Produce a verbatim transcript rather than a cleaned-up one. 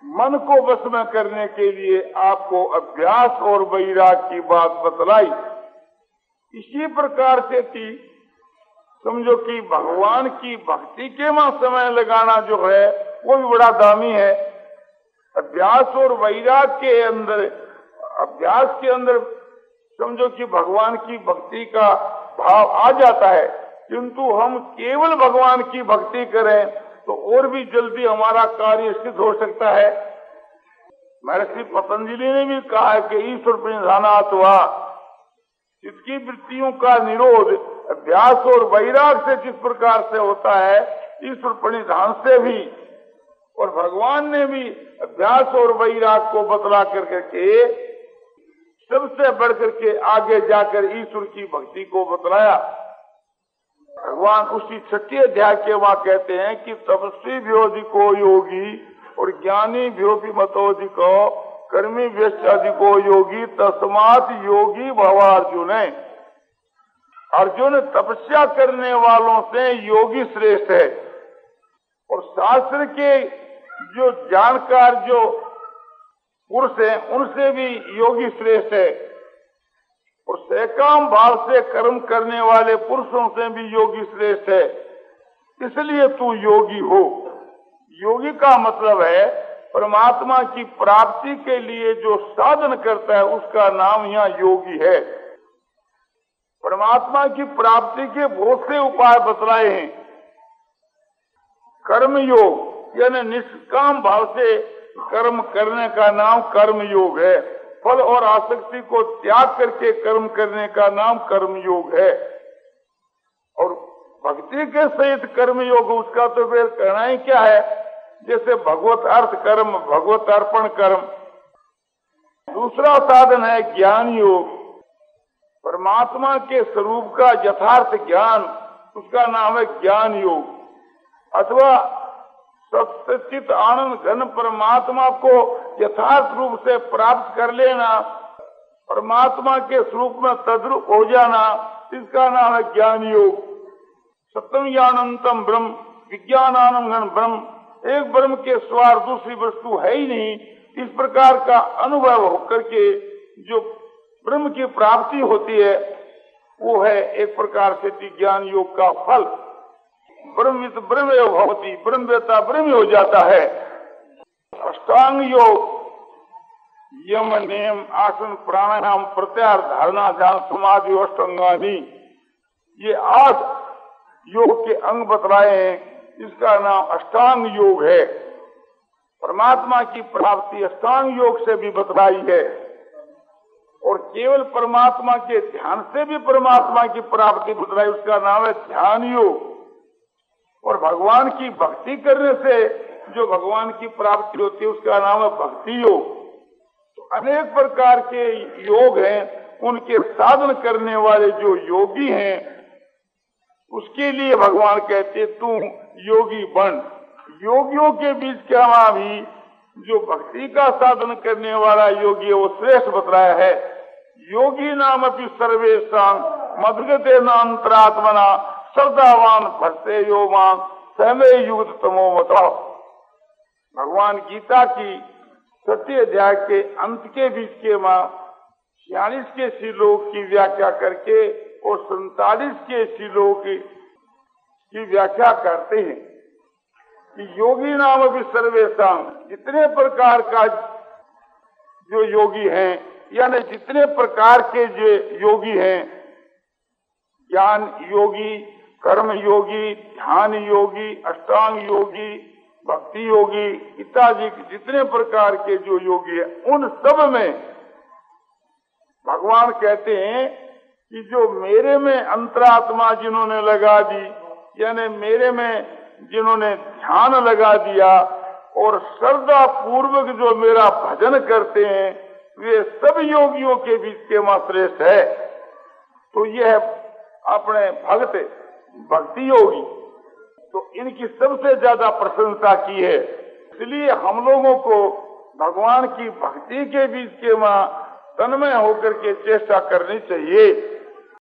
मन को वश में करने के लिए आपको अभ्यास और वैराग की बात बतलाई। इसी प्रकार से कि समझो कि भगवान की भक्ति के में समय लगाना जो है वो भी बड़ा दामी है। अभ्यास और वैराग के अंदर, अभ्यास के अंदर समझो कि भगवान की भक्ति का भाव आ जाता है, किंतु हम केवल भगवान की भक्ति करें तो और भी जल्दी हमारा कार्य सिद्ध हो सकता है। महर्षि पतंजलि ने भी कहा है कि ईश्वर प्रणिधानात् वा, जिसकी वृत्तियों का निरोध अभ्यास और वैराग से जिस प्रकार से होता है, ईश्वर प्रणिधान से भी। और भगवान ने भी अभ्यास और वैराग को बतला करके के सबसे बढ़कर के आगे जाकर ईश्वर की भक्ति को बतलाया। भगवान उसी छठे अध्याय के वहां कहते हैं कि तपस्वी भ्योधिको योगी और ज्ञानी भ्योपि मतोधिको कर्मी व्यस्ताधिको योगी तस्मात् योगी भवार्जुन। अर्जुन, तपस्या करने वालों से योगी श्रेष्ठ है और शास्त्र के जो जानकार जो पुरुष है उनसे भी योगी श्रेष्ठ है और सकाम भाव से कर्म करने वाले पुरुषों से भी योगी श्रेष्ठ है। इसलिए तू योगी हो। योगी का मतलब है परमात्मा की प्राप्ति के लिए जो साधन करता है उसका नाम यहाँ योगी है। परमात्मा की प्राप्ति के बहुत से उपाय बतलाए हैं। कर्म योग यानी निष्काम भाव से कर्म करने का नाम कर्म योग है। फल और आसक्ति को त्याग करके कर्म करने का नाम कर्म योग है। और भक्ति के सहित कर्म योग, उसका तो फिर कहना ही क्या है, जैसे भगवत अर्थ कर्म, भगवत अर्पण कर्म। दूसरा साधन है ज्ञान योग, परमात्मा के स्वरूप का यथार्थ ज्ञान, उसका नाम है ज्ञान योग। अथवा सच्चित आनंद घन परमात्मा को यथार्थ रूप से प्राप्त कर लेना, परमात्मा के स्वरूप में तद्रूप हो जाना, इसका नाम है ज्ञान योग। सत्यम ज्ञानंतम ब्रह्म विज्ञानानम घन ब्रह्म, एक ब्रह्म के स्वार दूसरी वस्तु है ही नहीं, इस प्रकार का अनुभव होकर के जो ब्रह्म की प्राप्ति होती है वो है एक प्रकार से ज्ञान योग का फल। ब्रह्मविद ब्रह्म भवति, ब्रह्मवेत्ता ब्रह्म हो जाता है। अष्टांग योग यम नियम आसन प्राणायाम प्रत्याहार धारणा ध्यान समाधि अष्टांगानी, ये आठ योग के अंग बतलाए हैं, इसका नाम अष्टांग योग है। परमात्मा की प्राप्ति अष्टांग योग से भी बतलाई है और केवल परमात्मा के ध्यान से भी परमात्मा की प्राप्ति बतलाई, उसका नाम है ध्यान योग। और भगवान की भक्ति करने से जो भगवान की प्राप्ति होती है उसका नाम है भक्ति योग। तो अनेक प्रकार के योग हैं, उनके साधन करने वाले जो योगी हैं उसके लिए भगवान कहते तू योगी बन। योगियों के बीच क्या वहां भी जो भक्ति का साधन करने वाला योगी है वो श्रेष्ठ बतलाया है। योगी नाम अपनी सर्वेशा मधुगते नान्तरात्मना श्रद्धावान भक्ते यो मां सहमे युक्त तमो मतो। भगवान गीता की सत्य अध्याय के अंत के बीच के मां छियालीस के श्लोक की व्याख्या करके और सैतालीस के श्लोक की, की व्याख्या करते हैं कि योगी नाम भी सर्वेशा, जितने प्रकार का जो योगी हैं यानी जितने प्रकार के जो योगी हैं, ज्ञान योगी, कर्म योगी, ध्यान योगी, अष्टांग योगी, भक्ति योगी इत्यादि जितने प्रकार के जो योगी है उन सब में भगवान कहते हैं कि जो मेरे में अंतरात्मा जिन्होंने लगा दी यानी मेरे में जिन्होंने ध्यान लगा दिया और श्रद्धा पूर्वक जो मेरा भजन करते हैं वे सब योगियों के बीच के मां श्रेष्ठ है। तो यह अपने भक्त भक्ति योगी, तो इनकी सबसे ज्यादा प्रशंसा की है। इसलिए हम लोगों को भगवान की भक्ति के बीच के मां तन्मय होकर के चेष्टा करनी चाहिए।